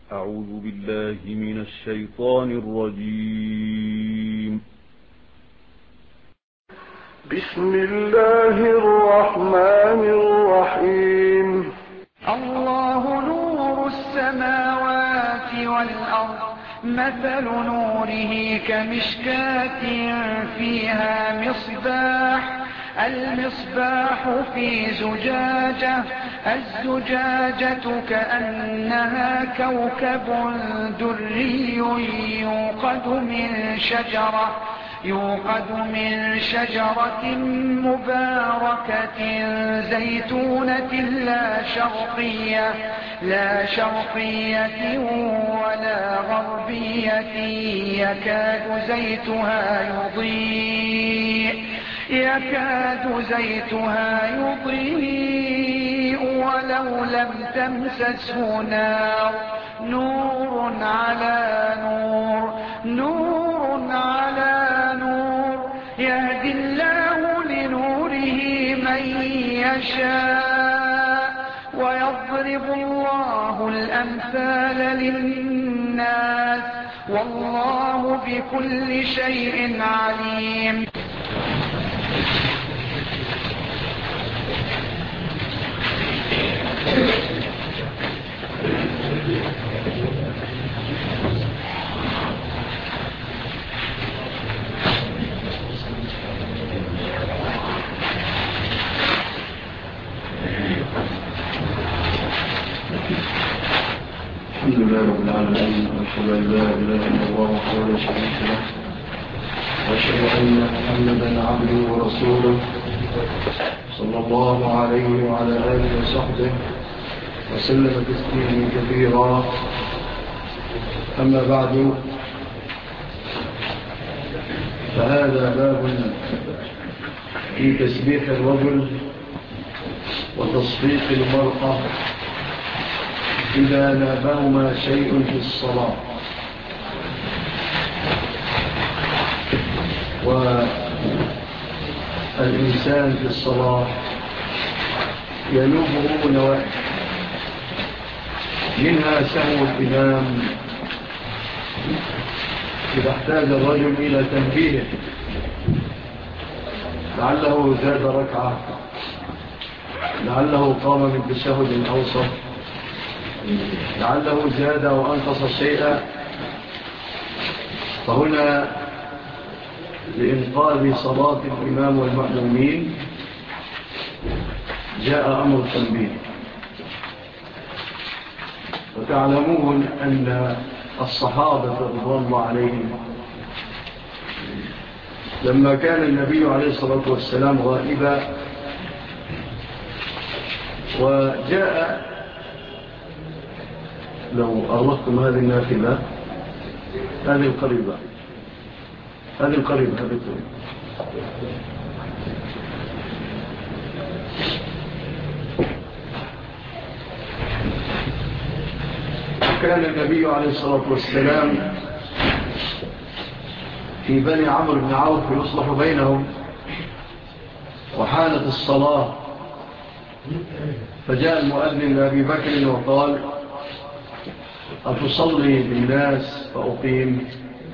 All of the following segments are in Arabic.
أعوذ بالله من الشيطان الرجيم. بسم الله الرحمن الرحيم. الله نور السماوات والأرض، مثل نوره كمشكاة فيها مصباح، المصباح في زجاجة، الزجاجة كأنها كوكب دري يوقد من شجرة مباركة زيتونة لا شرقية ولا غربية، يكاد زيتها يضيء ولو لم تمسسه نار، نور على نور، يهدي الله لنوره من يشاء، ويضرب الله الأمثال للناس، والله بكل شيء عليم. الحمد لله رب العالمين، وأشهد أن لا إله إلا الله وحده لا شريك له، وأشهد أن محمدا عبده ورسوله صلى الله عليه وعلى آله وصحبه وسلم تسليما كثيرا. أما بعد، فهذا باب في تسبيح الرجل وتصفيق المرأة إذا نابهما شيء في الصلاة. والإنسان في الصلاة ينوبه نواحي، منها سهو الإمام إذا احتاج الرجل إلى تنبيهه، لعله زاد ركعة، لعله قام من تشهد الأوسط، لعله زاد وأنقص شيئا، فهنا لإنقاذ صلاة الإمام والمأمومين جاء أمر التنبيه. وتعلمون أن الصحابة رضوان الله عليهم لما كان النبي عليه الصلاة والسلام غائبا وجاء، لو أردتم هذه النافلة، هذه القريبة، كان النبي عليه الصلاة والسلام في بني عمرو بن عوف يصلح بينهم، وحانت الصلاة، فجاء المؤذن لأبي بكر وقال: أتصلي بالناس فأقيم؟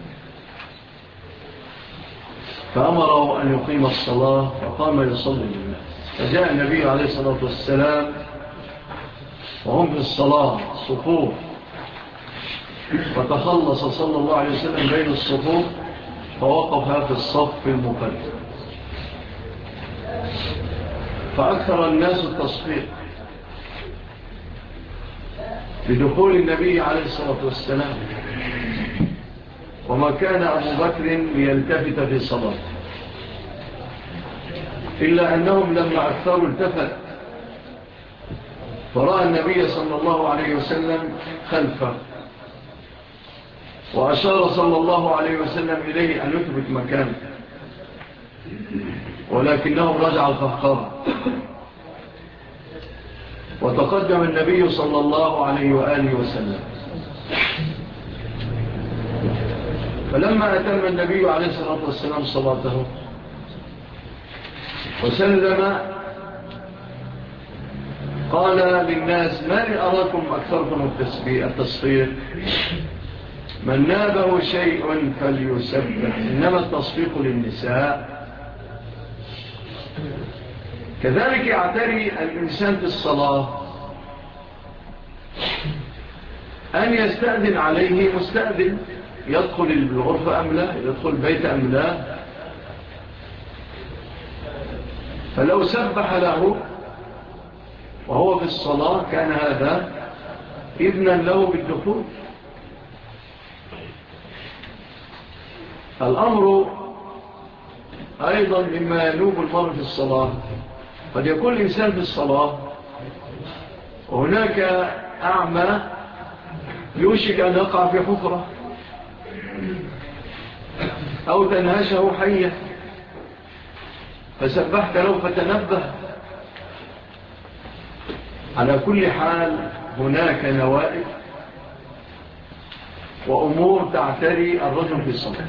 فأمره أن يقيم الصلاة فقام يصلي بالناس. فجاء النبي عليه الصلاة والسلام وهم في الصلاة صفوف، فتخلص صلى الله عليه وسلم بين الصفوف فوقف في الصف المقدم، فأكثر الناس التصفيق بدخول النبي عليه الصلاة والسلام، وما كان أبو بكر ليلتفت في صلاة، إلا أنهم لما أكثروا التفت فرأى النبي صلى الله عليه وسلم خلفه، وأشار صلى الله عليه وسلم إليه أن يثبت مكانه، ولكنه رجع الفخار، وتقدم النبي صلى الله عليه وآله وسلم. فلما أتم النبي عليه الصلاة والسلام صلاته وسلم، قال للناس: ما أراكم أكثركم التصفيق؟ من نابه شيء فليسبح، إنما التصفيق للنساء. كذلك يعتري الإنسان في الصلاة أن يستأذن عليه مستأذن، يدخل الغرفة أم لا، يدخل البيت أم لا. فلو سبح له وهو في الصلاة كان هذا إذنا له بالدخول. الأمر أيضا مما ينوب المرء في الصلاة. قد يكون الإنسان في الصلاة وهناك أعمى يوشك أن يقع في حفرة أو تنهشه حية، فسبحت له فتنبه. على كل حال هناك نوائب وأمور تعتري الرجل في الصلاة،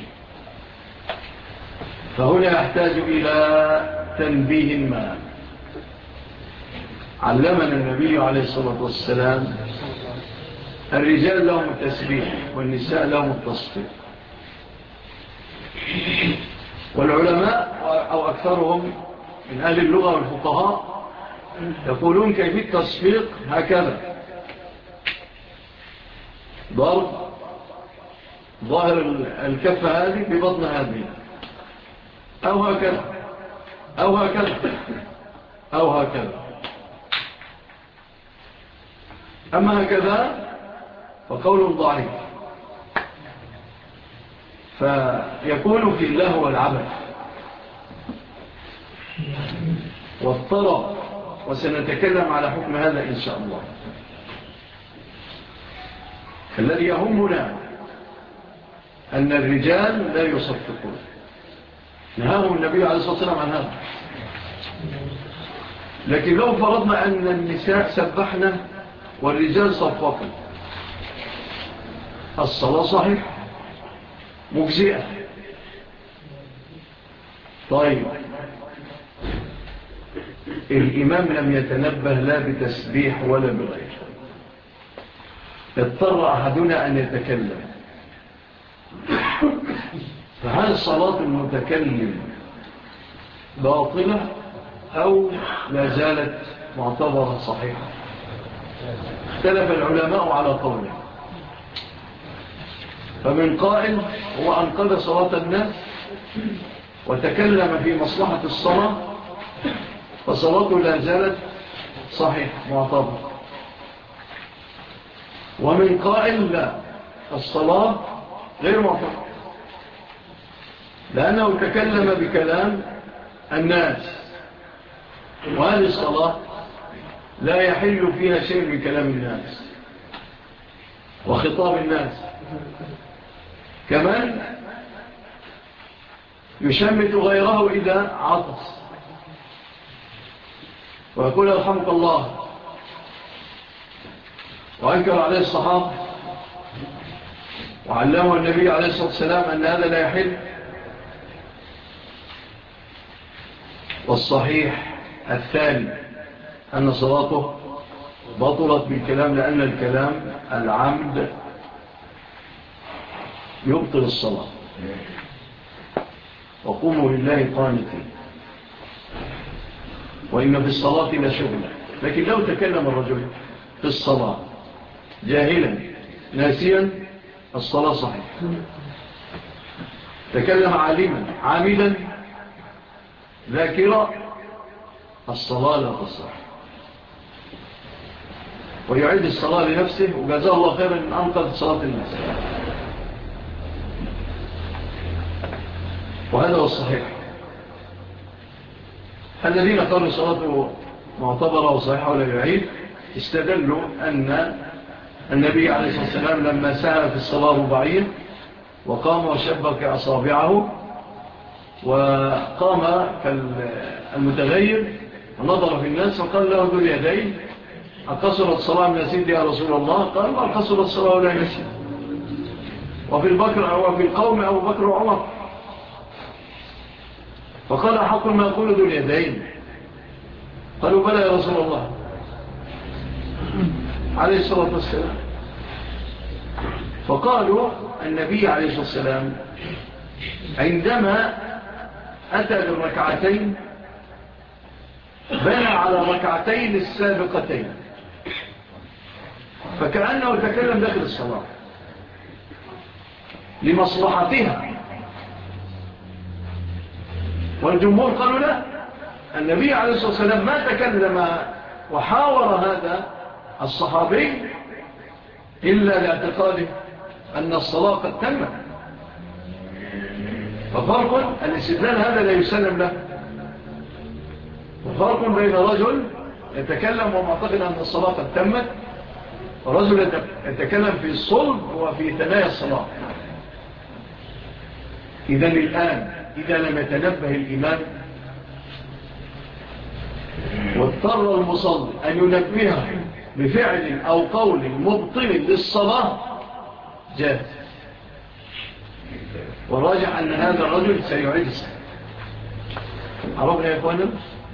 فهنا يحتاج إلى تنبيه ما. علمنا النبي عليه الصلاة والسلام: الرجال لهم التسبيح والنساء لهم التصفيق. والعلماء أو أكثرهم من أهل اللغة والفقهاء يقولون كيفية التصفيق هكذا: ضرب ظاهر الكفة هذه ببطن هذه، أو هكذا أو هكذا أو هكذا. أما هكذا فقول ضعيف، فيكون في الله والعبث والطرب، وسنتكلم على حكم هذا إن شاء الله. الذي يهمنا أن الرجال لا يصفقون، نهاهم النبي عليه الصلاة والسلام عن هذا. لكن لو فرضنا أن النساء سبحنا والرجال صفقوا، الصلاة صحيح مجزئة. طيب الإمام لم يتنبه لا بتسبيح ولا بغير، اضطر أحدنا أن يتكلم، فهل صلاة المتكلم باطلة أو لا زالت معتبرة صحيحة؟ اختلف العلماء على قوله. فمن قائل هو أنقذ صلاة الناس وتكلم في مصلحة الصلاة، فصلاته لا زالت صحيح معتبرة. ومن قائل لا، الصلاة غير معتبرة، لأنه تكلم بكلام الناس، وهذه الصلاة لا يحل فيها شيء من كلام الناس وخطاب الناس. كمان يشمت غيره إذا عطس ويقول يرحمك الله، وأنكر عليه الصحابة وعلمه النبي عليه الصلاة والسلام أن هذا لا يحل. والصحيح الثاني أن صلاته بطلت بالكلام، لأن الكلام العمد يبطل الصلاة. وقوموا لله قانتين، وإن في الصلاة لشغلة. لكن لو تكلم الرجل في الصلاة جاهلا ناسيا، الصلاة صحيح. تكلم عالما عاملا ذاكرا، الصلاة لا تصح، ويعيد الصلاة لنفسه، وجزاه الله خيرا أن أنقذ صلاة الناس. وهذا هو الصحيح. الذين قالوا صلاته معتبرة وصحيحة ولا يعيد استدلوا أن النبي عليه الصلاة والسلام لما سهل في الصلاة رباعية وقام وشبك أصابعه وقام كالمتغير ونظر في الناس وقال له ذو اليدين: أقصرت الصلاة من نسيد يا رسول الله؟ قال: ما أقصرت الصلاة ولا نسيد. وفي القوم أبو بكر وعمر، فقال: أحق ما يقول ذو اليدين؟ قالوا: بلى يا رسول الله. عليه الصلاة والسلام. فقالوا النبي عليه الصلاة والسلام عندما أتى بالركعتين بنى على ركعتين السابقتين، فكأنه تكلم داخل الصلاة لمصلحتها. والجمهور قالوا لا، النبي عليه الصلاة والسلام ما تكلم وحاور هذا الصحابي إلا لاعتقاده أن الصلاة قد تمت. ففرق الاستدلال هذا لا يسلم له، وفرق بين رجل يتكلم ومعتقد أن الصلاة قد تمت، ورجل يتكلم في الصلب وفي ثنايا الصلاة. إذن الآن إذا لم يتنبه الإمام واضطر المصلي أن ينبهه بفعل أو قول مبطل للصلاة جاهز، والراجح أن هذا الرجل سيعيد الصلاة. عرفنا يا إخوانا؟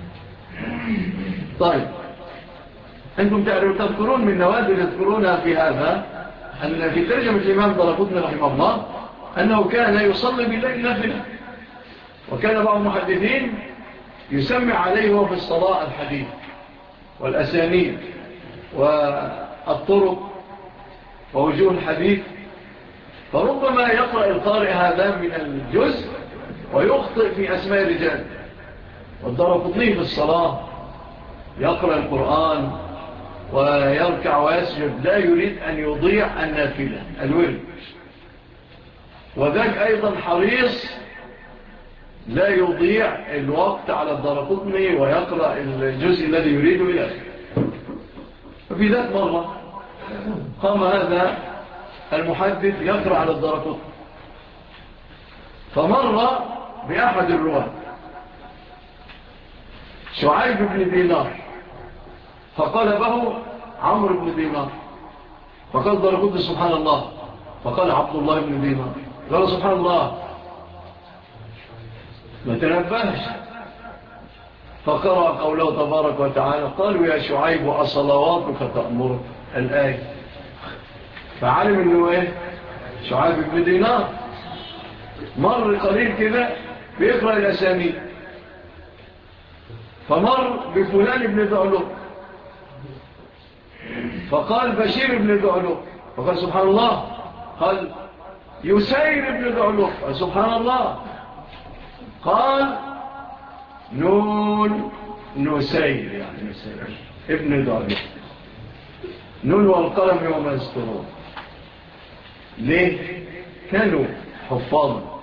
طيب، أنتم تذكرون من نوادر يذكرونها في هذا أن في ترجمة الإمام دارقطني رحمه الله أنه كان يصلي بالليل نافلة، وكان بعض المحدثين يسمع عليه وفي الصلاة الحديث والأسانيد والطرق ووجوه الحديث، فربما يقرأ القارئ هذا من الجزء ويخطئ في أسماء الرجال. والدارقطني في الصلاة يقرأ القرآن ويركع ويسجد، لا يريد أن يضيع النافلة الورد، وذاك أيضا حريص لا يضيع الوقت على الدارقطني ويقرأ الجزء الذي يريده إلى آخره. ففي ذات مرة قام هذا المحدث يقرأ على الدارقطني، فمر بأحد الرواة شعيب بن دينار فقلبه عمرو بن دينار، فقال الدارقطني سبحان الله، فقال عبد الله بن دينار، قال سبحان الله، ما تنبهش. فقرأ قوله تبارك وتعالى قالوا يا شعيب أصلواتك تأمرك الآية، فعلم أنه إيه؟ شعيب بن دينار. مر قليل كده بيقرأ الأسانيد، فمر بفلان بن ذعلق فقال بشير بن ذعلق، فقال سبحان الله، قال يسير بن ذعلق، سبحان الله، قال نون نسير، يعني نسير ابن ذعلق، نون والقلم وما يسطرون. ليه؟ كانوا حفاظا،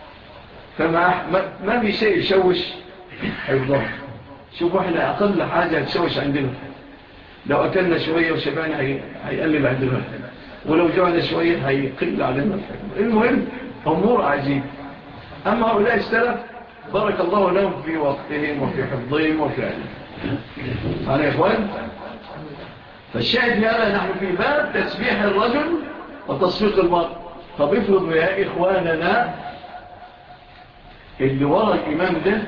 فما في شيء يشوش حفظهم. شوفوا احنا أقل حاجة تشوش عندنا، لو أكلنا شوية وشبعنا هيقلل عندنا، ولو جوعنا شوية هيقل علينا الحكم. المهم أمور عجيب. أما هؤلاء السلف بارك الله لهم في وقتهم وفي حفظهم وفي علمهم. على يا إخوان، فالشاهد هذا نحن في باب تسبيح الرجل وتصفيق المرء. طب افرضوا يا إخواننا اللي وراء الإمام ده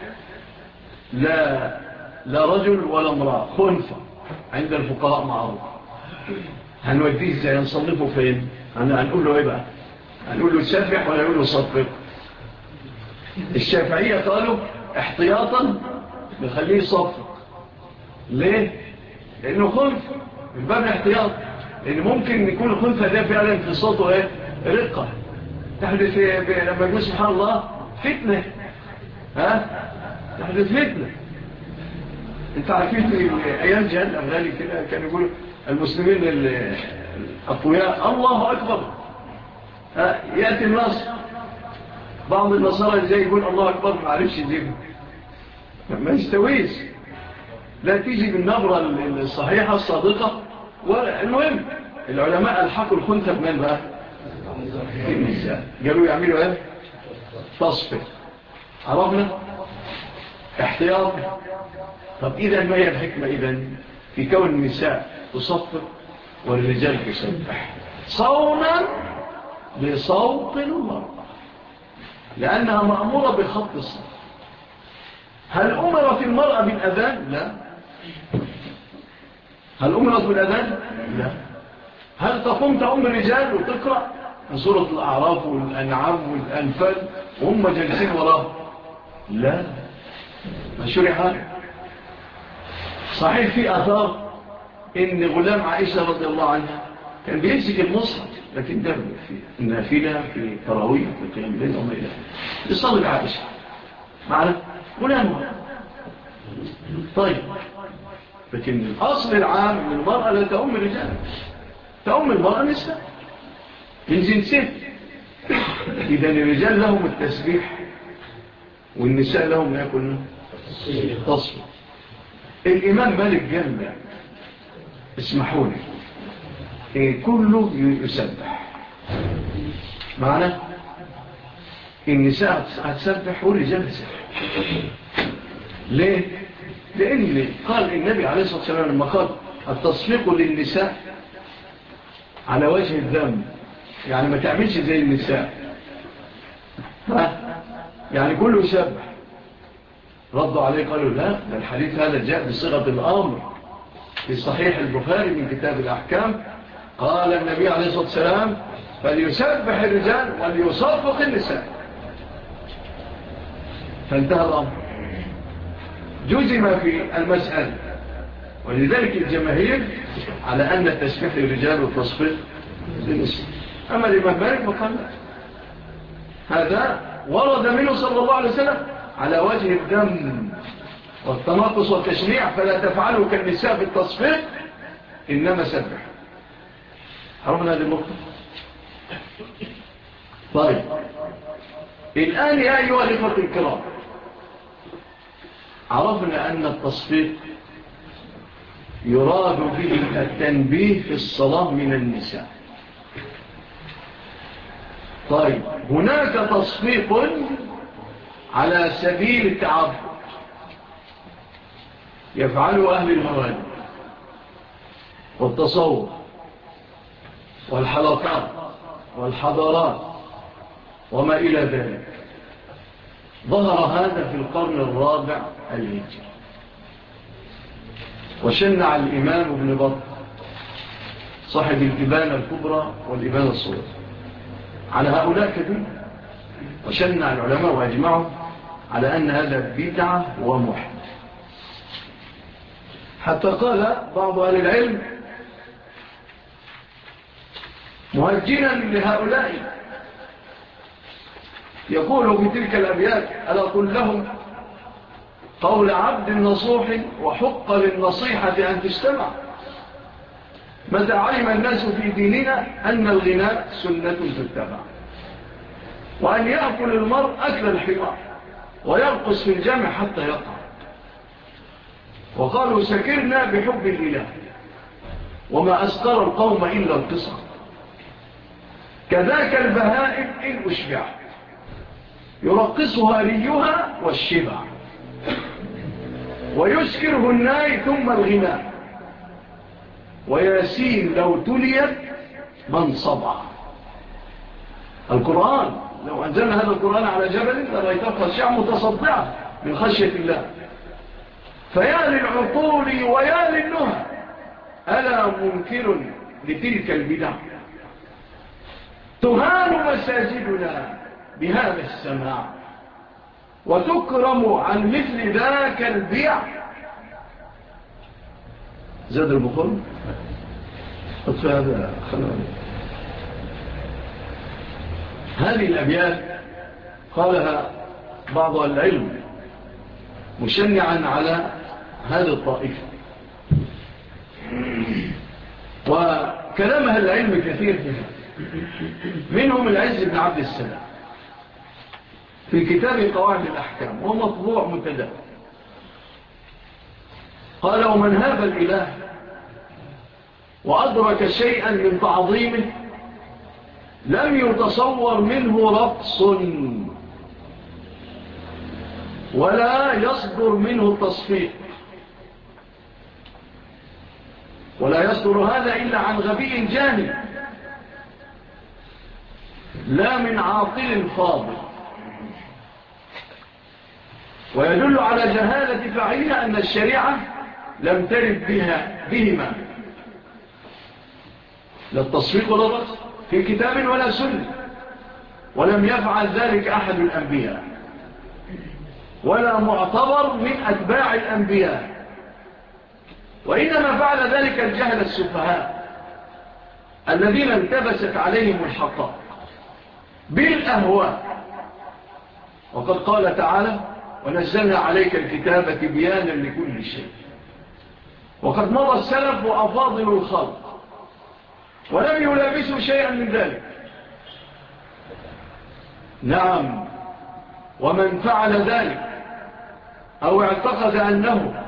لا رجل ولا امرأة، خنفة عند الفقهاء معروف، هنوديه ازاي؟ هنصنفه فين؟ هنقول له ايه بقى؟ هنقول له سبح ولا نقول له صفق؟ الشافعية قالوا احتياطا نخليه صفق. ليه؟ لانه خنفة من باب الاحتياط، لان ممكن يكون الخنفة ده فعلا في صوته ايه؟ رقة تحدث لما يقول سبحان الله فتنة، تحدث فتنة. انت عارفين في ايام جهاد الافغاني كده كانوا يقولوا المسلمين الاقوياء الله اكبر، ياتي النصر، بعض النصارى اللي زي يقول الله اكبر ما عرفش يجيبه، ما يستويش، لا تيجي بالنبرة الصحيحة الصادقة. والمهم العلماء الحقوا الخنثى بمن بقى؟ النساء. قالوا يعملوا ايه؟ تصفيق. عرفنا احتياط. طب إذا ما هي الحكمة إذن في كون النساء تصفق والرجال تسبح صونا بصوت المرأة؟ لأنها مأمورة بخط الصف. هل أمرت المرأة بالأذان؟ لا. هل أمرت بالأذان؟ لا. هل تقوم تأم الرجال وتقرأ من سورة الأعراف والأنعام والأنفال وهم جالسين وراه؟ لا، ما شرع. صحيح في أثار إن غلام عائشة رضي الله عنها كان بيمسك المصحف، لكن ده في النافلة في تراويح في قيام الليل وما إلى يصلي عائشة معنا غلامها. طيب، لكن الأصل العام من المرأة لا تأم الرجال، تأم المرأة نساء من جنسين. إذن الرجال لهم التسبيح والنساء لهم ما يكون التصفيق. الإمام مالك جنة اسمحوا لي كله يسبح معنا، النساء هتسبح والرجال يسبح. ليه؟ لأن قال النبي عليه الصلاة والسلام لما قال التصفيق للنساء على وجه الذنب، يعني ما تعملش زي النساء، يعني كله يسبح. ردوا عليه قالوا لا، ده الحديث هذا جاء بصيغة الأمر في صحيح البخاري من كتاب الأحكام. قال النبي عليه الصلاة والسلام فليسبح الرجال وليصفق النساء، فانتهى الأمر، جزم في المسألة. ولذلك الجماهير على أن التسبيح للرجال والتصفيق للنساء. أما الإمام مالك فقال هذا ورد منه صلى الله عليه وسلم على وجه الدم والتناقص والتشنيع، فلا تفعلوا كالنساء في التصفيق إنما سبح. عرفنا هذه النقطة. طيب، الآن يا أيها الإخوة الكرام، عرفنا أن التصفيق يراد به التنبيه في الصلاة من النساء. طيب، هناك تصفيق على سبيل التعبد يفعله أهل الموالد والتصوف والحلقات والحضارات وما إلى ذلك. ظهر هذا في القرن الرابع الهجري، وشنع الإمام ابن بطة صاحب الإبانة الكبرى والإبانة الصغرى على هؤلاء كثير، وشنع العلماء وأجمعوا على أن هذا بدعة ومحدث، حتى قال بعض أهل العلم مهجنا لهؤلاء يقول في تلك الأبيات ألا قل لهم قول عبد نصوح وحق للنصيحة أن تستمع، متى علم الناس في ديننا أن الغناء سنة تتبع، وأن يأكل المرء أكل الحمار ويرقص في الجامع حتى يقع، وقالوا سكرنا بحب الإله وما أسكر القوم إلا القصر، كذاك البهائم إن أشبع يرقصها ريها والشبع ويسكره الناي ثم الغناء وياسين لو تليت من صبع. القرآن لو أنزلنا هذا القرآن على جبل لرأيته خشعا متصدعا من خشية الله. فيا للعقول ويا للنهى ألا منكر لتلك البدع، تهان مساجدنا بهذا السماع وتكرم عن مثل ذاك البيع. زاد البخار أطفى هذا خلال هذه الأبيات قالها بعض العلم مشنعا على هذه الطائفة، وكلامها العلم كثير فيها، منهم العز بن عبد السلام في كتاب قواعد الأحكام ومطبوع متداول، قال ومن هاب الإله وأدرك شيئا من تعظيمه لم يتصور منه رقص ولا يصدر منه التصفيق، ولا يصدر هذا إلا عن غبي جاهل لا من عاقل فاضل، ويدل على جهالة فاعلها أن الشريعة لم ترد بهما، لا التصفيق ولا الرسم في كتاب ولا سنة، ولم يفعل ذلك أحد الأنبياء ولا معتبر من أتباع الأنبياء، وإنما فعل ذلك الجهل السفهاء الذين التبست عليهم الحقائق بالأهواء. وقد قال تعالى: ونزلنا عليك الكتاب تبيانا لكل شيء. وقد مضى السلف وأفاضل الخلق ولم يلابسوا شيئا من ذلك. نعم، ومن فعل ذلك أو اعتقد أنه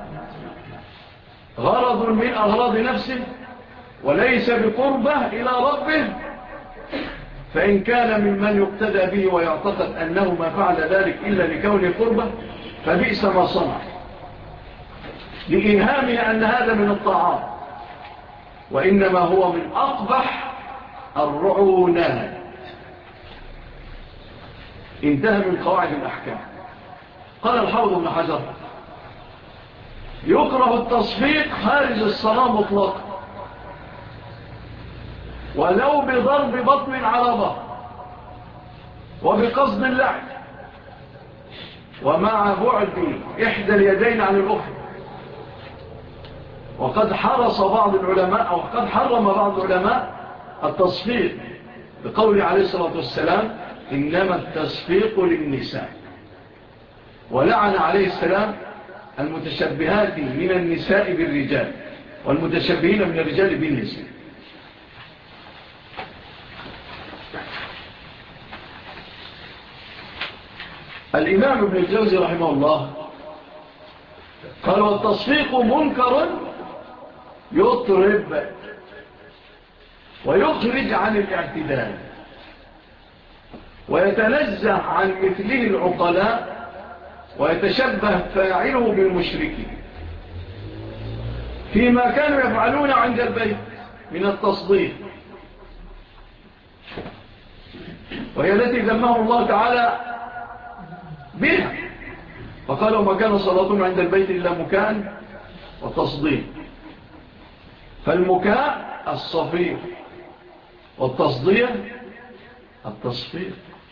غرض من أغراض نفسه وليس بقربه إلى ربه، فإن كان ممن يقتدى به ويعتقد أنه ما فعل ذلك إلا لكون قربه فبئس ما صنع، لإيهامه أن هذا من الطاعات، وإنما هو من أقبح الرعونات. انتهى من قواعد الأحكام. قال الحافظ ابن حجر: يكره التصفيق خارج الصلاة مطلقا ولو بضرب بطن على بطن وبقصد اللعب ومع بعد إحدى اليدين عن الأخرى. وقد حرص بعض العلماء أو قد حرم بعض العلماء التصفيق بقول عليه الصلاة والسلام: إنما التصفيق للنساء. ولعن عليه السلام المتشبهات من النساء بالرجال والمتشبهين من الرجال بالنساء. الإمام ابن الجوزي رحمه الله قال: والتصفيق منكر يطرب ويخرج عن الاعتدال ويتنزه عن مثله العقلاء ويتشبه فاعله بالمشركين فيما كانوا يفعلون عند البيت من التصديق، وهي التي ذمهم الله تعالى بها، فقالوا: ما كان صلاتهم عند البيت إلا مكاء وتصديق. فالمكاء الصفير والتصديق التصفير.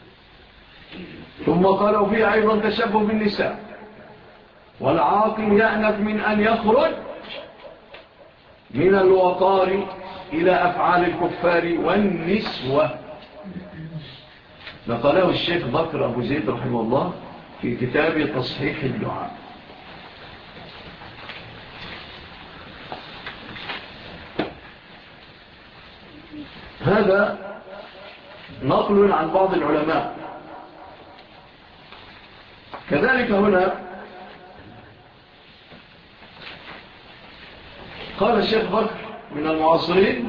ثم قالوا فيه أيضا تشبه بالنساء، والعاقل يأنف من أن يخرج من الوقار إلى أفعال الكفار والنسوة. نقله الشيخ بكر أبو زيد رحمه الله في كتاب تصحيح الدعاء. هذا نقل عن بعض العلماء. كذلك هنا قال الشيخ بكر من المعاصرين: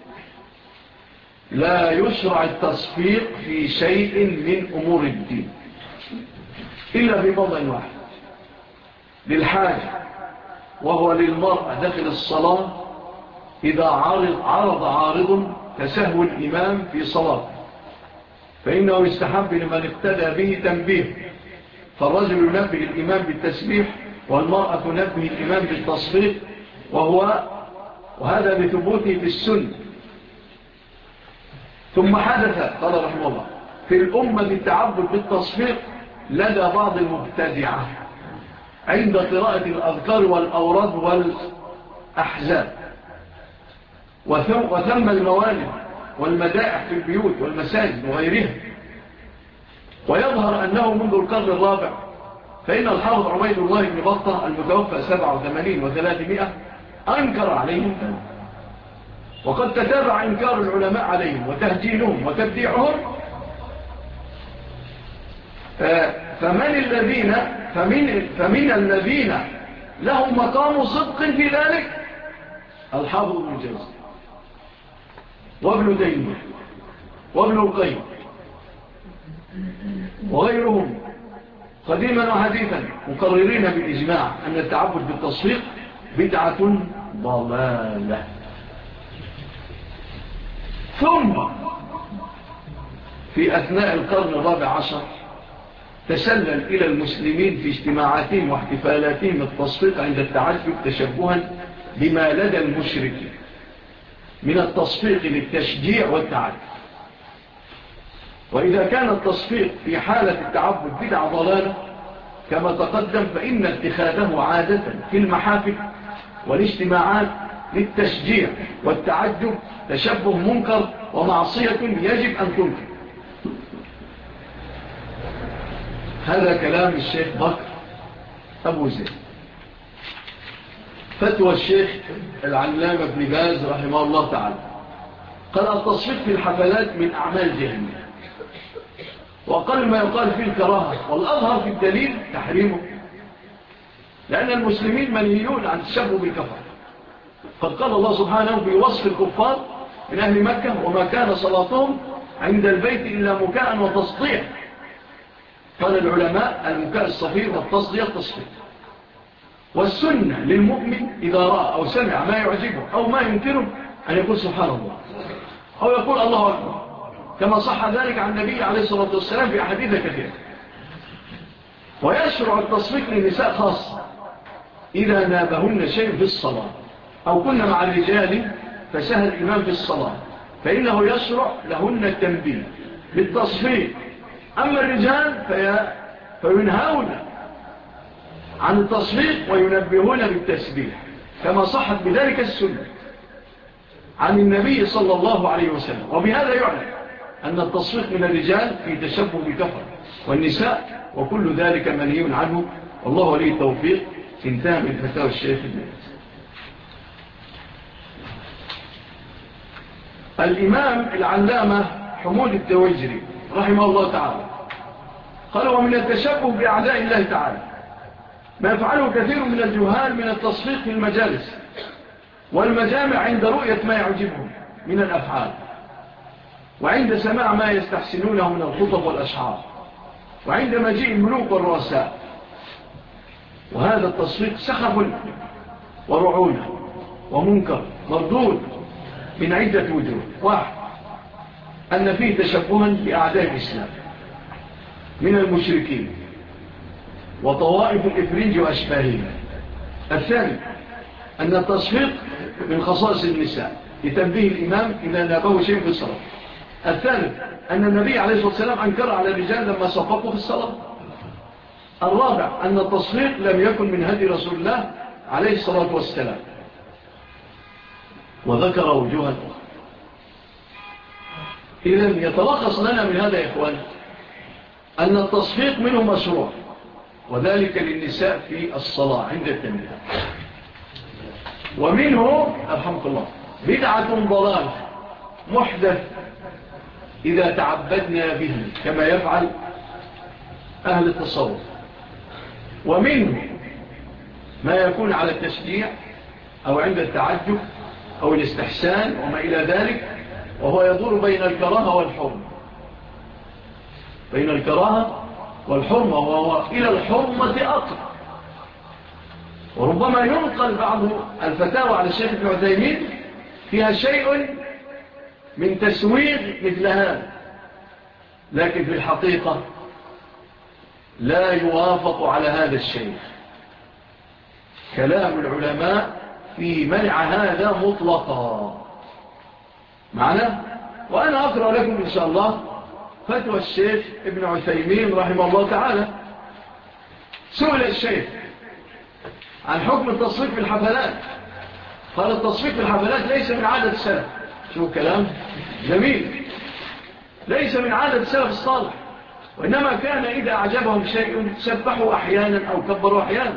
لا يشرع التصفيق في شيء من أمور الدين إلا في موضع واحد للحاجة، وهو للمرأة داخل الصلاة إذا عرض عارض كسهو الإمام في صلاة، فإنه يستحب لمن اقتدى به تنبيه، فالرجل ينبه الإمام بالتسبيح والمرأة تنبه الإمام بالتصفيق، وهذا لثبوته في السنة. ثم حدث قال رحمه الله في الأمة التعبد بالتصفيق لدى بعض المبتدعة عند قراءة الأذكار والأوراد والأحزاب، وثم الموالد والمدائح في البيوت والمساجد وغيرها. ويظهر أنه منذ القرن الرابع، فإن الحافظ عبيد الله بن بطة المتوفى 87 و300 أنكر عليهم ذلك، وقد تتابع إنكار العلماء عليهم وتهجينهم وتبديعهم. فمن الذين لهم مقام صدق في ذلك الحافظ ابن الجوزي وابن تيمية وابن القيم وغيرهم قديما وحديثا مقررين بالإجماع أن التعبد بالتصفيق بدعة ضلالة. ثم في أثناء القرن الرابع عشر تسلل إلى المسلمين في اجتماعاتهم واحتفالاتهم التصفيق عند التعجب تشبها بما لدى المشركين، من التصفيق للتشجيع والتعدد. وإذا كان التصفيق في حالة التعبد بدعة ضلالة كما تقدم، فإن اتخاذه عادة في المحافل والاجتماعات للتشجيع والتعجب تشبه منكر ومعصية يجب أن تنكر. هذا كلام الشيخ بكر أبو زيد. فتوى الشيخ العلامة ابن باز رحمه الله تعالى قال: التصفيق في الحفلات من أعمال جهنم، وأقل ما يقال فيه الكراهة، والأظهر في الدليل تحريمه، لأن المسلمين منهيون عن التشبه بالكفر. قد قال الله سبحانه في وصف الكفار من أهل مكة: وما كان صلاتهم عند البيت إلا مكاء وتصديع. قال العلماء: المكاء الصفير والتصديع التصفير. والسنة للمؤمن إذا رأى أو سمع ما يعجبه أو ما ينكره أن يقول سبحان الله، أو يقول الله أكبر، كما صح ذلك عن النبي عليه الصلاة والسلام في أحاديث كثيرة. ويشرع التصفيق للنساء خاصة إذا نابهن شيء في الصلاة، أو كنا مع الرجال فسهل الإمام في الصلاة، فإنه يشرع لهن التنبيه بالتصفيق. أما الرجال فينهون عن التصفيق وينبهون بالتسبيح، كما صحت بذلك السنة عن النبي صلى الله عليه وسلم. وبهذا يعلم أن التصفيق من الرجال في تشبه بكفر، والنساء وكل ذلك منهي عنه، والله ولي التوفيق. انتهى من فتاوى الشيخ ابن باز. الإمام العلامة حمود التويجري رحمه الله تعالى قال: ومن التشبه بأعداء الله تعالى ما يفعله كثير من الجهال من التصفيق في المجالس والمجامع عند رؤية ما يعجبهم من الأفعال، وعند سماع ما يستحسنونه من الخطب والأشعار، وعند مجيء الملوك والرؤساء. وهذا التصفيق سخف ورعونة ومنكر مردود من عدة وجوه. واحد: أن فيه تشبها بأعداء الإسلام من المشركين وطوائف الإفرنج وأشباههم. الثاني: أن التصفيق من خصائص النساء لتنبيه الإمام إذا نابه شيء في الصلاة. الثالث: أن النبي عليه الصلاة والسلام أنكر على الرجال لما صفقوا في الصلاة. الرابع: أن التصفيق لم يكن من هدي رسول الله عليه الصلاة والسلام. وذكر وجوها أخرى. إذن يتلخص لنا من هذا يا إخوان أن التصفيق منه مشروع، وذلك للنساء في الصلاة عند التنبيه. ومنه أرحمك الله بدعة ضلال محدث إذا تعبدنا به كما يفعل أهل التصوف. ومنه ما يكون على التشجيع أو عند التعجب أو الاستحسان وما إلى ذلك، وهو يدور بين الكراهة والحرمة، بين الكراهة والحرمة، وهو إلى الحرمة أقرب. وربما ينقل بعض الفتاوى على الشيخ ابن عثيمين فيها شيء من تسويغ مثل هذا، لكن في الحقيقة لا يوافق على هذا الشيء. كلام العلماء في منع هذا مطلقا معنا. وأنا أقرأ لكم إن شاء الله فتوى الشيخ ابن عثيمين رحمه الله تعالى. سئل الشيخ عن حكم التصفيق في الحفلات، قال: التصفيق في الحفلات ليس من عادة السلف. شو كلام جميل، ليس من عادة السلف الصالح، وإنما كان إذا أعجبهم شيء سبحوا أحيانا أو كبروا أحيانا،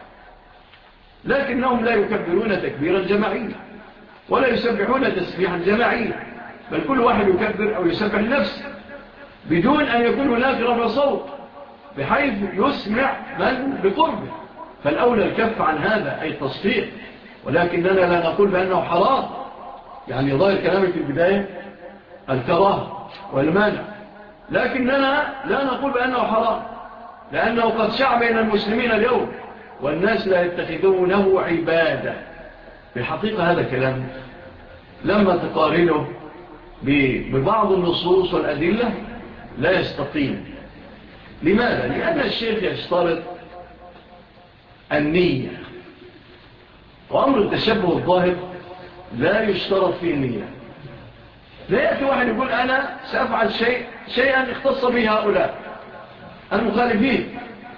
لكنهم لا يكبرون تكبيرا جماعيا ولا يسبحون تسبيحا جماعيا، بل كل واحد يكبر أو يسبح لنفسه بدون أن يكون هناك رفع صوت بحيث يسمع من بقربه. فالأولى الكف عن هذا أي التصفيق، ولكننا لا نقول بأنه حرام. يعني ظاهر كلامي في البداية الكراهة والمانع، لكننا لا نقول بأنه حرام، لأنه قد شاع بين المسلمين اليوم والناس لا يتخذونه عبادة. في الحقيقة هذا كلام لما تقارنه ببعض النصوص والأدلة لا يستقيم. لماذا؟ لأن الشيخ يشترط النية، وأمر التشبه الظاهر لا يشترط فيه النية. لا يأتي واحد يقول أنا سأفعل شيئا اختص به هؤلاء المخالفين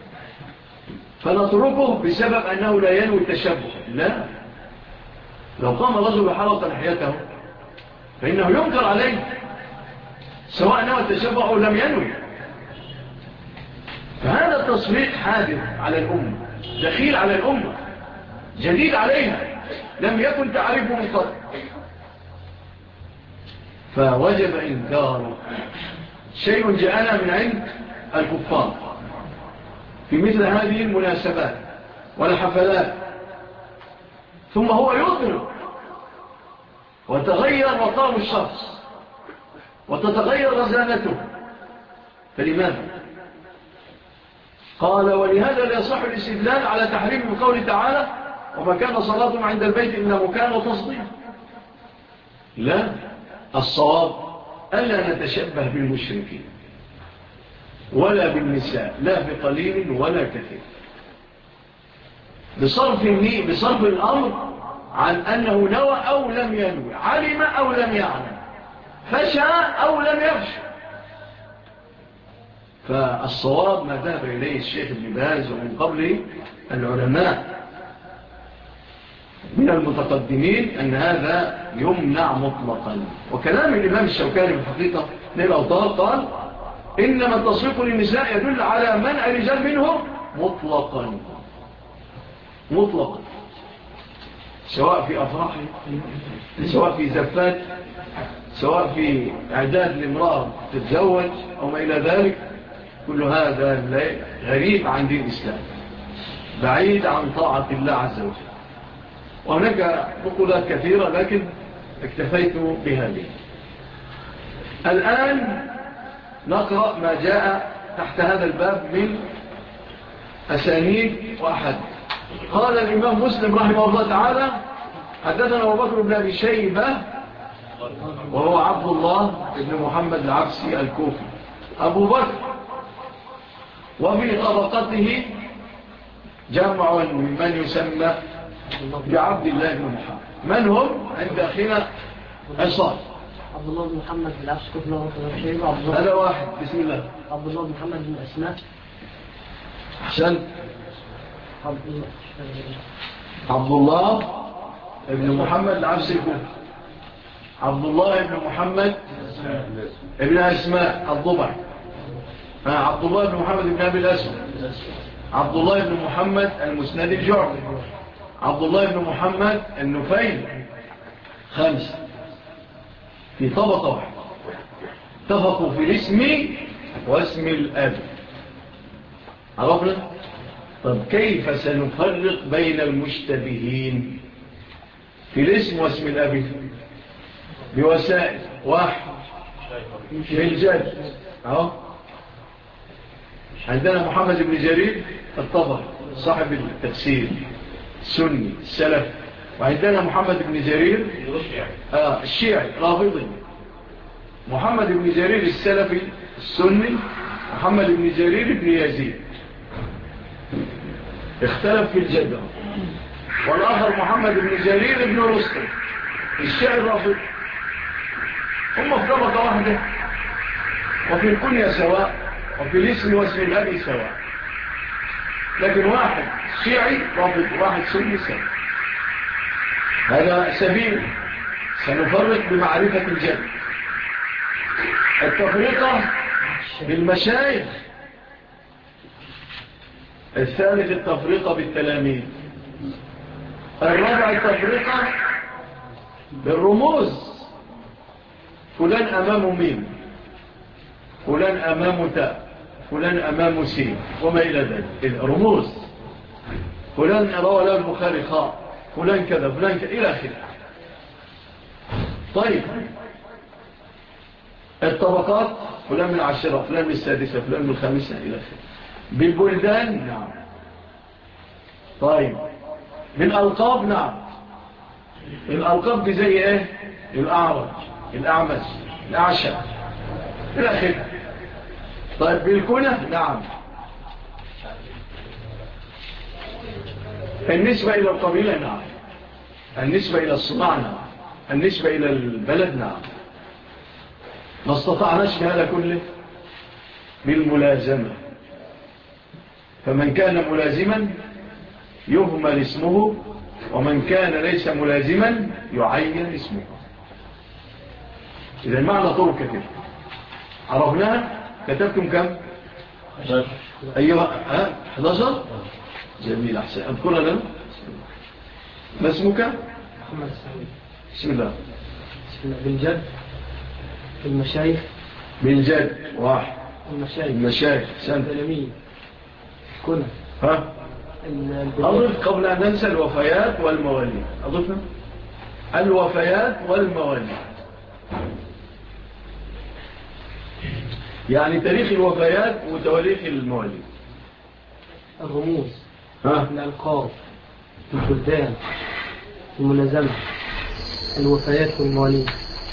فنتركه بسبب أنه لا ينوي التشبه. لا، لو قام رجل حلق لحيته فإنه ينكر عليه سواء نوى التشبه أو لم ينوي. فهذا التصريح حادث على الأمة، دخيل على الأمة، جديد عليها، لم يكن تعرفه من قبل، فوجب إنكاره. شيء جاءنا من عند الكفار في مثل هذه المناسبات والحفلات، ثم هو يظهر وتغير مقام الشخص وتتغير رزانته. فلماذا؟ قال ولهذا لا يصح الاستدلال على تحريم بقوله تعالى وما كان صلاتهم عند البيت إلا مكان وتصديق. لا، الصواب ألا نتشبه بالمشركين ولا بالنساء، لا بقليل ولا كثير، بصرف الأمر عن أنه نوى أو لم ينوي، علم أو لم يعلم، فشاء أو لم يفشى. فالصواب ما ذهب إليه الشيخ ابن باز ومن قبله العلماء من المتقدمين أن هذا يمنع مطلقا. وكلام الإمام الشوكاني بالحقيقة للأوطار قال إنما التصريح للنساء يدل على منع الرجال منهم مطلقا، سواء في أفراح، سواء في زفات، سواء في إعداد لامرأة تتزوج أو ما إلى ذلك. كل هذا غريب عن دين الإسلام، بعيد عن طاعة الله عز وجل. وهناك نقولات كثيرة لكن اكتفيت بهذه. الآن نقرأ ما جاء تحت هذا الباب من أسانيد وأحد. قال الإمام مسلم رحمه الله تعالى حدثنا أبو بكر بن أبي شيبة وهو عبد الله بن محمد العبسي الكوفي أبو بكر، وفي طبقته جمع من يسمى بعبد الله بن محمد. من هم عند أخينا عصام؟ عبد الله بن محمد بن العبسي الكوفي. هذا واحد. بسم الله. عبد الله بن محمد بن أسماء. أحسن. عبد الله بن محمد العبسي الكوفي. عبد الله بن محمد بن أسماء الضبع. عبد الله بن محمد بن أبي الأسود. عبد الله بن محمد المسند الجعفي. عبد الله بن محمد النفيل. 5 في طبقة واحدة، اتفقوا في الاسم واسم الأب. عرفنا؟ طب كيف سنفرق بين المشتبهين في الاسم واسم الأب؟ بوسائل. 1 في الجد. عندنا محمد بن جرير الطبري صاحب التفسير السني السلف، وعندنا محمد بن جرير الشيعي رافضي. محمد بن جرير السلفي السني، محمد بن جرير بن يزيد اختلف في الجدر. والآخر محمد بن جرير بن رستم الشيعي الرافضي. هم في طبقة واحدة وفي الكنية سواء وفي الاسم واسم الأب سواء، لكن واحد شيعي رافض واحد سني سواء. هذا سبيل سنفرق بمعرفة الجد. التفرقة بالمشايخ. الثالث التفرقة بالتلاميذ. الرابع التفرقة بالرموز. فلان أمامه ميم، فلان أمامه تاء، فلان أمامه سين، وما إلى ذلك. الرموز. فلان روى له البخاري خاء، فلان كذا، فلان كذا، إلى آخره. طيب الطبقات، فلان من 10، فلان من 6، فلان من 5، إلى آخره. بالبلدان نعم. طيب بالألقاب نعم. الألقاب دي زي إيه؟ الأعرج، الأعمش، الأعشى، إلى آخره. طيب بالكنى نعم. النسبة إلى القبيلة نعم. النسبة إلى الصناعة نعم. النسبة إلى البلد نعم، ما استطعناش في هذا كله بالملازمة. فمن كان ملازما يهمل اسمه، ومن كان ليس ملازما يعين اسمه. إذا المعنى طرق كثير عرفناها. كتبتم كم؟ أيها 11. جميل، أحسن. أذكرها لنا. ما اسمك؟ محمد السعيد. بسم الله. بالجد. المشايخ. بالجد. واحد. المشايخ. سنة. التلاميذ. كنا. ها؟ أضف قبل أن ننسى الوفيات والمواليد. أضفنا الوفيات والمواليد، يعني تاريخ الوفيات وتواريخ المواليد. الرموز. ها؟ الألقاب. البلدان. الملازمة. الوفيات والمواليد.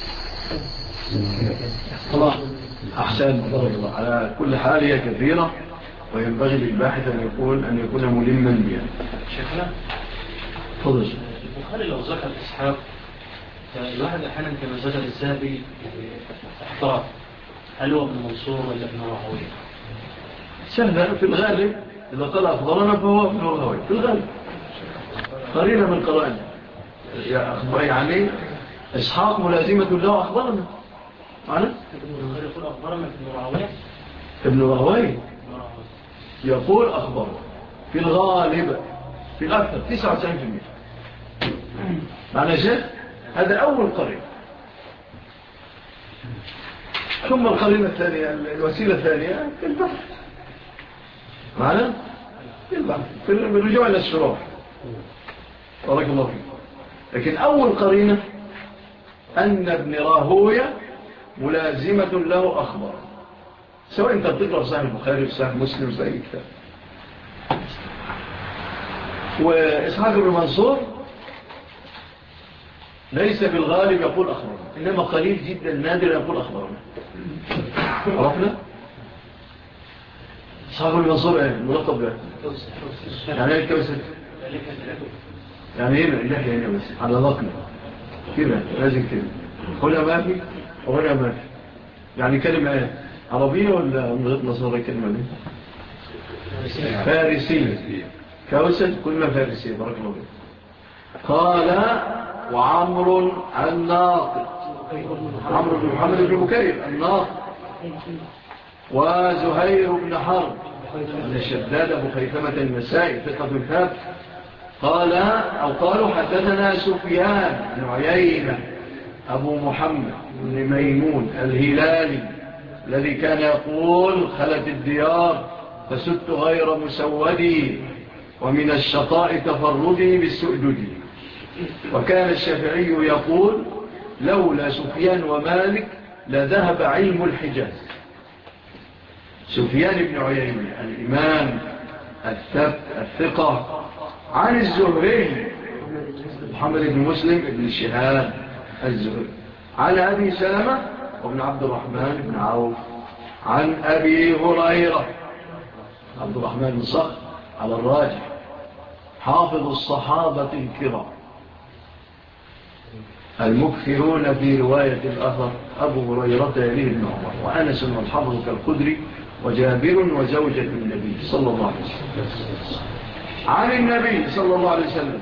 طبعا أحسن. الله على كل حال هي كثيرة، وينبغي للباحث أن يكون ملما بها. شيخنا تفضل. البخاري لو ذكر إسحاق، الواحد أحيانا كما ذكر الذهبي احترف، هل هو ابن منصور ولا ابن راهويه؟ سهل في الغالب، إذا قال أخبرنا فهو ابن راهويه في الغالب، قرينا من قرائن. يعني إسحاق ملازمة له أخبرنا معنا. يقول أخبرنا ابن راهويه. ابن راهويه يقول أخبرنا في الغالب، في الأكثر 99%. معنى شيء هذا أول قرين. ثم القرينة الثانية، الوسيلة الثانية في البحث معنا، في البحث، في الرجوع إلى الشروح. بارك الله فيك. لكن أول قرينة أن ابن راهوية ملازمة له أخبار، سواء أنت بتقرأ صحيح البخاري وصحيح مسلم في أي كتاب. وإسحاق بن منصور ليس بالغالب يقول أخبرنا، إنما قليل جدا نادر يقول أخبرنا. عرفنا؟ إسحاق بن منصور إيه؟ الملقب به يعني إيه الكوسة؟ يعني إيه اللحية هنا بس على ذقنا كده، لازم كده. هنا ما في وهنا ما في، يعني كلمة إيه؟ عربية ولا نصارى كلمة دي؟ فارسية. كوسة كلمة فارسية. بارك الله فيك. قال وعمر الناقد، عمرو بن محمد بن بكير الناقد، وزهير بن حرب بن شداد أبو خيثمة النسائي ثقة الثابت. قال أو قالوا حدثنا سفيان بن عيينة أبو محمد بن ميمون الهلالي الذي كان يقول خلت الديار فسدت غير مسودي، ومن الشطاء تفردي بالسؤدد. وكان الشافعي يقول لولا سفيان ومالك لذهب علم الحجاز. سفيان بن عيينة الإمام الثقة عن الزهري محمد بن مسلم بن شهاب الزهري عن أبي سلمة وابن عبد الرحمن بن عوف عن أبي هريرة عبد الرحمن بن صخر على الراجح حافظ الصحابة الكرام المكثرون في رواية الأثر أبو هريرة يليه بن عمر وأنس والحفظ كالخدري وجابر وزوجة النبي صلى الله عليه وسلم عن النبي صلى الله عليه وسلم.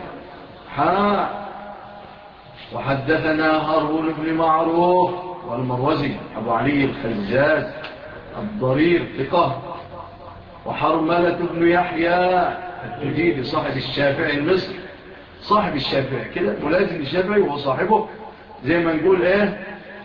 وحدثنا هارون بن معروف والمروزي أبو علي الخزاز الضرير ثقة، وحرملة بن يحيى التجيبي صاحب الشافعي المصري، صاحب الشافعي كده ملازم الشافعي وهو صاحبه، زي ما نقول ايه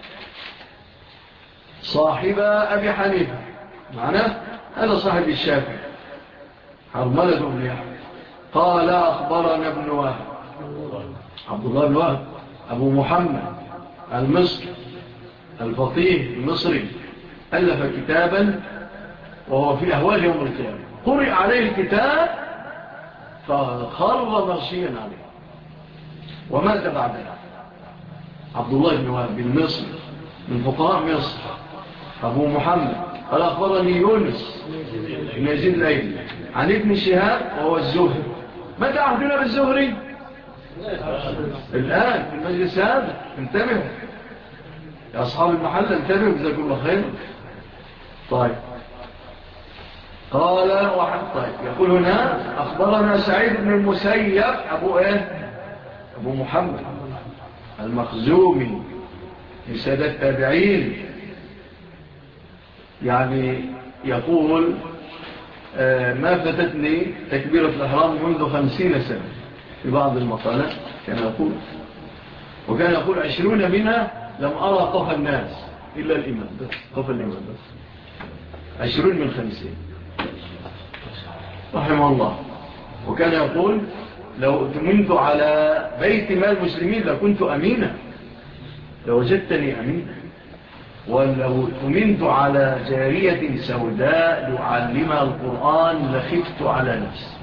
صاحب أبي حنيفة معناه هذا صاحب الشافعي حرملة بن يحيى. قال أخبرنا ابن وهب عبد الله بن وهب أبو محمد المصري الفقيه المصري ألف كتابا وهو في أهوال يوم القيامة، قرئ عليه الكتاب فخر مغشيا عليه ومات بعدها. عبد الله بن وهب المصري من فقهاء مصر أبو محمد قال أخبرني يونس بن يزيد الأيلي عن ابن شهاب وهو الزهري. متى عهدنا بالزهري؟ الآن في المجلس هذا انتبهوا يا أصحاب المحل، انتبهوا جزاكم الله خير. طيب قال واحد. طيب يقول هنا أخبرنا سعيد بن المسيب أبو محمد المخزومي من سادة التابعين، يعني يقول ما فتتني تكبيرة الإحرام منذ 50 سنة في بعض المقالات كان يقول، وكان يقول 20 منها لم أرى قف الناس إلا الإمام بس، قف الإمام بس 20 من 50 رحمه الله. وكان يقول لو أتمنت على بيت مال المسلمين لكنت أمينا، لوجدتني أمينا، ولو أتمنت على جارية سوداء لأعلمها القرآن لخفت على نفسي.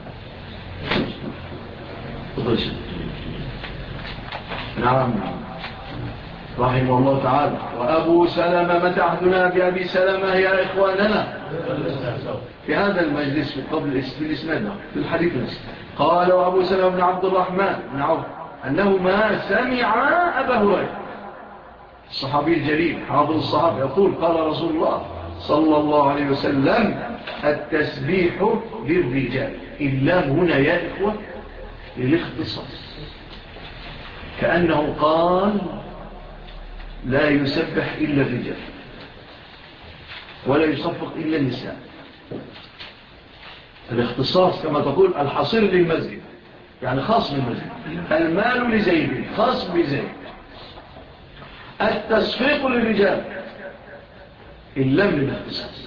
نعم رحمه الله تعالى. وأبو سلمة، متى عهدنا بأبي سلمة يا إخواننا في هذا المجلس قبل الإسناد في الحديث نفسه؟ قال وأبو سلمة بن عبد الرحمن بن عوف أنه ما سمع أبا هريرة الصحابي الجليل حافظ الصحابة يقول قال رسول الله صلى الله عليه وسلم التسبيح للرجال. إلا هنا يا إخوة للاختصاص، كأنه قال لا يسبح إلا الرجال ولا يصفق إلا النساء. الاختصاص كما تقول الحصير للمسجد، يعني خاص بالمسجد. المال لزيد خاص بزيد. التصفيق للرجال إلا من الاختصاص.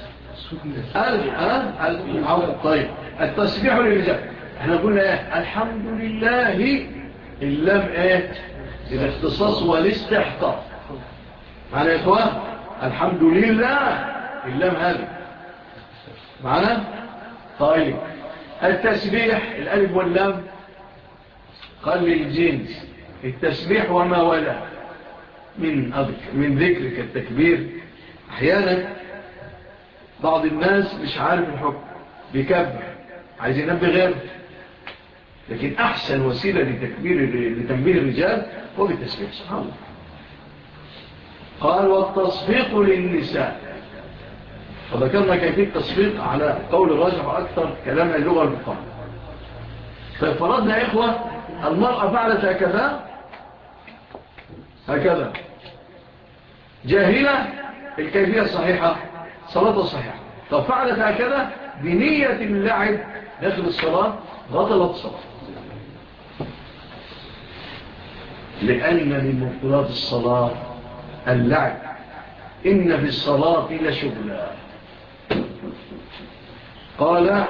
طيب التسبيح للرجال احنا قلنا ايه؟ الحمد لله. اللام ايه؟ الاختصاص والاستحقاق. معنا يا اخوان؟ الحمد لله اللام هذه معنا. طيب التسبيح الالف واللام قال للجنس، التسبيح وما ولا من ذكر كالتكبير. احيانا بعض الناس مش عارف الحكم بيكبر عايز ينبه غيره، لكن احسن وسيله لتنبيه الرجال هو بالتسبيح. سبحان الله. قال والتصفيق للنساء، وذكرنا كيفية التصفيق على قول الراجح وأكثر كلام اللغة الفقهاء. ففرضنا يا إخوة المرأة فعلت هكذا جاهلة الكيفية الصحيحة، صلاة صحيحة. طب فعلت هكذا بنية اللعب داخل الصلاة بطلت الصلاة، لأن من مبطلات الصلاة اللعب. إن في الصلاة لشغلا. قال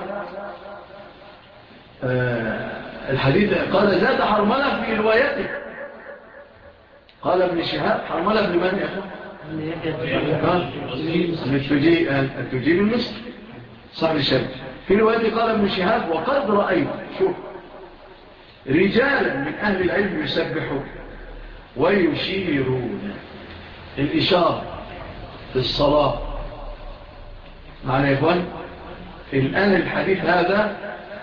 الحديث قال زاد حرملة في روايته. قال ابن شهاب حرملة ابن من يا أخوة؟ التجيب المصر صاحب الشرك. في روايته قال ابن شهاب وقد رأيت، شوف، رجالا من أهل العلم يسبحون ويشيرون. الإشارة في الصلاة معنا يا إخوان. الآن الحديث هذا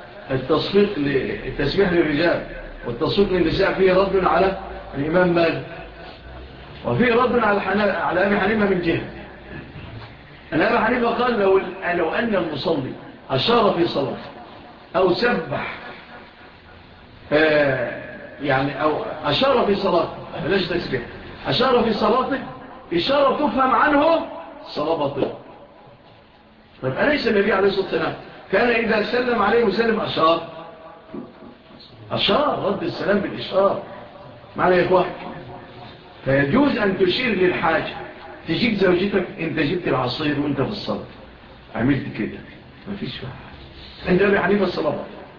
التسبيح للرجال والتصفيق للنساء فيه رد على الإمام مالك، وفيه رد على أبي حنيفة من جهة. أن أبي حنيفة قال لو أن المصلي أشار في صلاة أو سبح يعني أو أشار في صلاة بلاش تسبيح، أشار في صلاته إشارة تفهم عنه الصلاة باطلة. طيب أليس النبي عليه الصلاة والسلام كان إذا سلم عليه وسلم أشار رد السلام بالإشارة معنا يا إخوة. فيجوز أن تشير للحاجة. تجيب زوجتك أنت جبت العصير وأنت في الصلاة عملت كده ما فيش فيها عند أبي حنيفة الصلاة.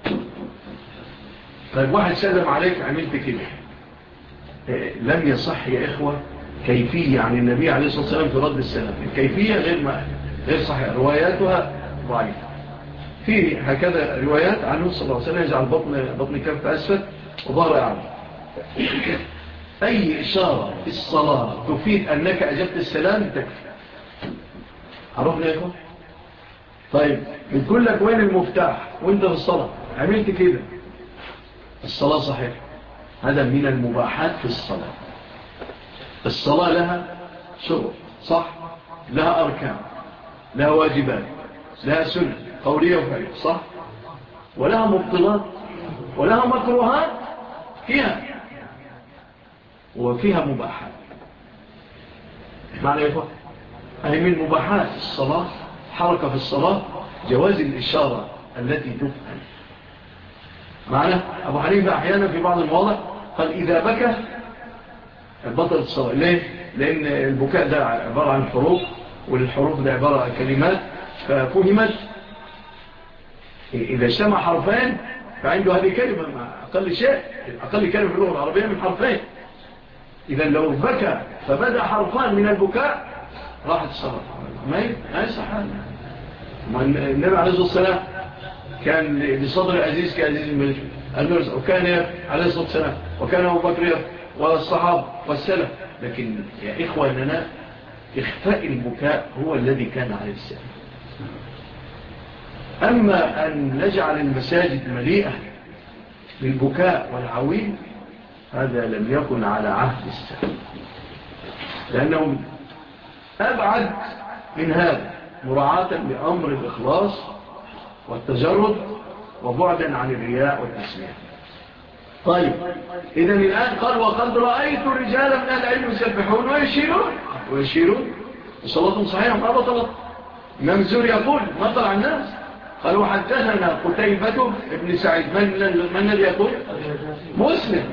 طيب واحد سلم عليك عملت كده، لم يصح يا إخوة كيفية عن النبي عليه الصلاة والسلام في رد السلام. الكيفية غير صحيحة، رواياتها ضعيفة. في هكذا روايات عنه صلى الله عليه وسلم يجعل بطن كف أسفل وظهر أعلى. أي إشارة في الصلاة تفيد أنك أجبت السلام تكفي. عرفنا يا إخوة؟ طيب بتقول لك وين المفتاح وانت في الصلاة عملت كده، الصلاة صحيحة هذا من المباحات في الصلاة. الصلاة لها شروط صح، لها أركان، لها واجبات، لها سنة قولية وفعلية صح، ولها مبطلات ولها مكروهات فيها، وفيها مباحات. معنى يفهم أي من مباحات الصلاة حركة في الصلاة جواز الإشارة التي تفهم. معنى أبو حنيفة أحيانا في بعض المواضع قال إذا بكى بطل الصلاة. ليه؟ لأن البكاء ده عبارة عن حروف، والحروف ده عبارة عن كلمات، ففهمت إذا اجتمع حرفين فعنده هذه كلمة مع أقل شيء، أقل كلمة في اللغة العربية من حرفين. إذا لو بكى فبدأ حرفان من البكاء راحت الصلاة، ما يصح هذا. النبي عليه الصلاة والسلام كان بصدر العزيز كعزيز الملك، وكان عليه الصلاة والسلام وكان أبو بكر والصحابة والسلف. لكن يا إخواننا إخفاء البكاء هو الذي كان عليه السلام. أما أن نجعل المساجد مليئة بالبكاء والعويل هذا لم يكن على عهد السلام، لأنهم أبعد من هذا مراعاة لأمر الإخلاص والتجرد وبعدا عن الرياء والتسمية. طيب إذن الآن قال وقد رأيت رجالا من العلم يسبحون ويشيرون وصلاتهم صحيحة ما بطلت. إمام زور يقول ما طلع الناس. قال وحدثنا قتيبة ابن سعيد. من الذي يقول؟ مسلم.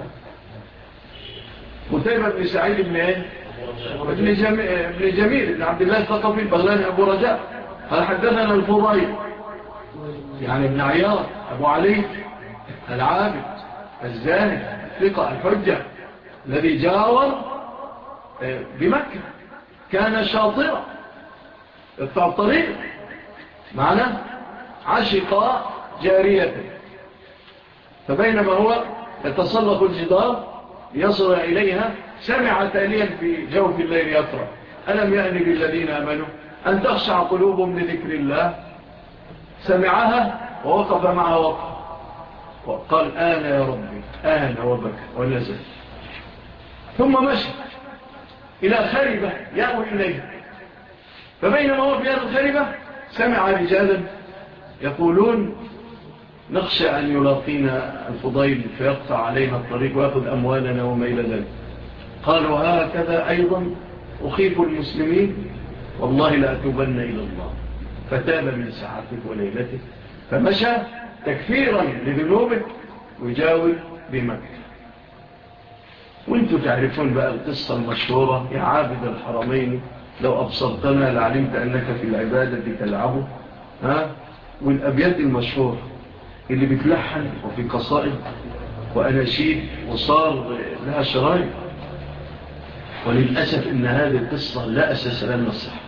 قتيبة ابن سعيد ابن ايه؟ ابن جميل ابن عبد الله الثقفي البغلاني أبو رجاء. قال حدثنا الفضيل يعني ابن عياض أبو علي العابد الزاني الثقة الحجة الذي جاور بمكة، كان شاطرا بتاع الطريق معنا، عشق جارية، فبينما هو يتسلق الجدار يصل إليها سمع تاليا في جوف الليل يقرأ ألم يأن للذين آمنوا أن تخشع قلوبهم لذكر الله. سمعها ووقف معها وقف وقال آن يا ربي آن وبكى ونزل، ثم مشى إلى خربة يأوي إليها، فبينما هو في هذه الخربة سمع رجالا يقولون نخشى أن يلاقينا الفضيل فيقطع علينا الطريق ويأخذ أموالنا وما إلى ذلك. قالوا هكذا أيضا أخيف المسلمين والله لأتوبن إلى الله، فتاب من ساعته وليلته فمشى تكفيرا لذنوبه ويجاور بمكة. وانتوا تعرفون بقى القصة المشهورة يا عابد الحرمين لو أبصرتنا لعلمت أنك في العبادة تلعبه، والأبيات المشهورة اللي بتلحن وفي قصائد وأناشيد وصار لها شرايط. وللأسف إن هذه القصة لا أساس لها من الصحة،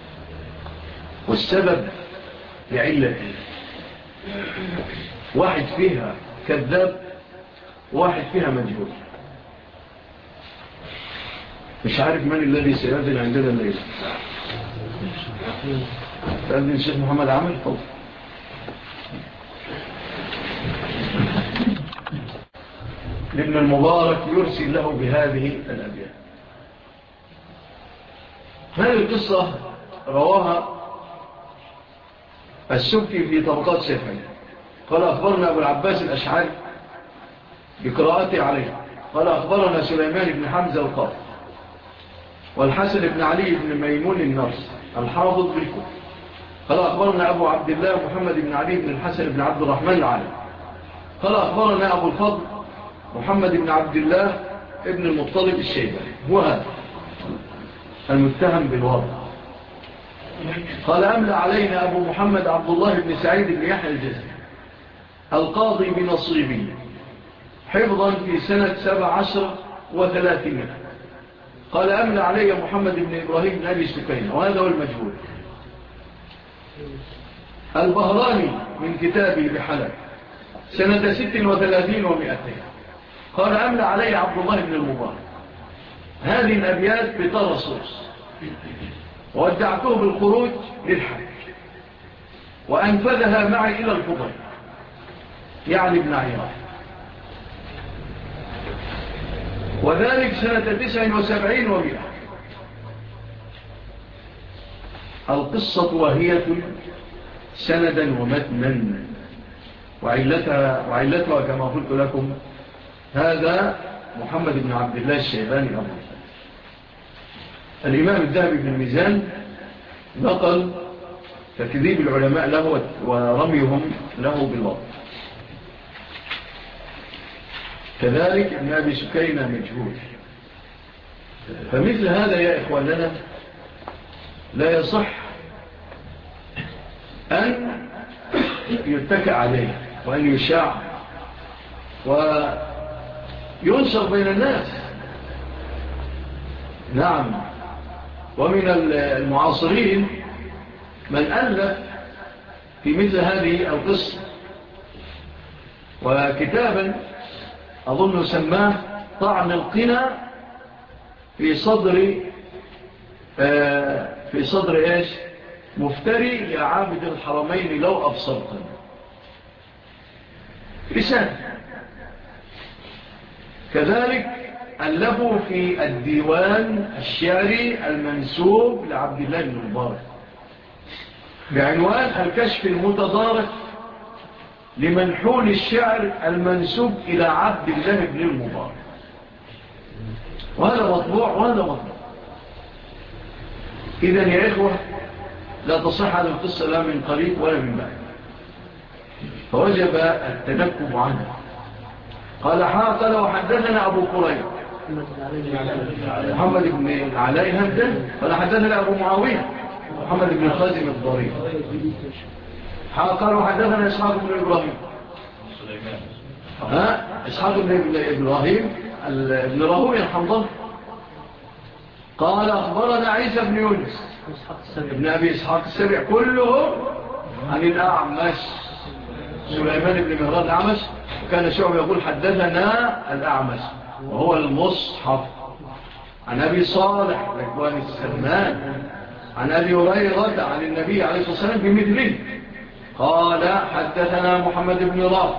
والسبب لعلة واحد فيها كذاب واحد فيها مجهول. مش عارف من الذي سيأذن عندنا الليلة. تأذن الشيخ محمد عامل فضل. لابن المبارك يرسل له بهذه الأبيات. هذه القصة رواها السبكي في طبقات سيفين. قال أخبرنا أبو العباس الأشعري بقراءته عليه. قال أخبرنا سليمان بن حمزة القاضي والحسن بن علي بن ميمون النرس الحافظ بالكوفة. قال أخبرنا أبو عبد الله محمد بن علي بن الحسن بن عبد الرحمن العالم. قال أخبرنا أبو الفضل محمد بن عبد الله ابن المطلب الشيباني، هو هذا المتهم بالوضع. قال أملى علينا أبو محمد عبد الله بن سعيد بن يحيى الجزري القاضي بنصيبي حفظا في سنة 17 و300. قال أملى علي محمد بن إبراهيم بن أبي سكينة، وهذا هو المجهول. البهراني من كتابه بحلب سنة 36 و200. قال أملى علي عبد الله بن المبارك. هذه الأبيات بطرسوس، وودعته بالخروج للحج وأنفذها معي إلى الفضيل يعني ابن عياض. وذلك سنة 79 و100. القصة وهية سندا ومتنا، وعلتها كما قلت لكم هذا محمد بن عبد الله الشيباني أبو الإمام الذهبي بن الميزان نقل تكذيب العلماء له ورميهم له بالوضع. كذلك ابن أبي سكينة مجهول. فمثل هذا يا إخواننا لا يصح أن يتكأ عليه وأن يشاع وينشر بين الناس. نعم، ومن المعاصرين من ألف في مثل هذه القصة وكتابا أظن سماه طعن القنا في صدر إيش مفتري يا عابد الحرمين لو أبصرتنا، رسالة. كذلك ألفوا في الديوان الشعري المنسوب لعبد الله بن المبارك بعنوان الكشف المتضارب لمنحول الشعر المنسوب إلى عبد الله بن المبارك، وهذا مطبوع وهذا مطبوع. إذن يا إخوة لا تصح هذه القصة لا من قريب ولا من بعيد، فوجب التنكب عنها. قال قال وحدثنا أبو قريب محمد بن العلاء الهمداني قال حدثنا أبو معاوية محمد بن خازم الضرير قال وحدثنا إسحاق بن إبراهيم إسحاق بن إبراهيم ابن راهوي الحمضان قال أخبرنا عيسى بن يونس ابن أبي إسحاق السبع كله عن الأعمش سليمان بن مهران الأعمش. وكان شعب يقول حدثنا الأعمش وهو المصحف عن أبي صالح لكوان السلمان عن أبي هريرة عن النبي عليه الصلاة والسلام بمثله قال حدثنا محمد بن رافع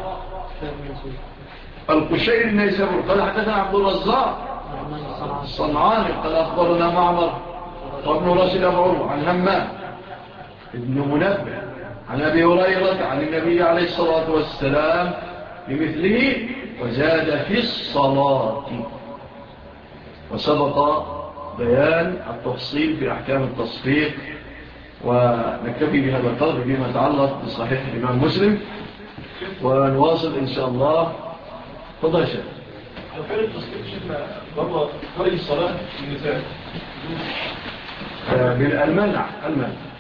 القشيري النيسابوري قال حدثنا عبد الرزاق الصنعاني قال أخبرنا معمر وابن راشد أبو عروة عن همام ابن منبه عن أبي هريرة عن النبي عليه الصلاة والسلام بمثله وزاد في الصلاة. وسبق بيان التفصيل في أحكام التصفيق، ونكتفي بهذا القدر بما يتعلق بصحيح الإمام مسلم، ونواصل إن شاء الله. فضل يا شيخ. أحكام التصفيق شفنا بره خارج الصلاة النساء بالمنع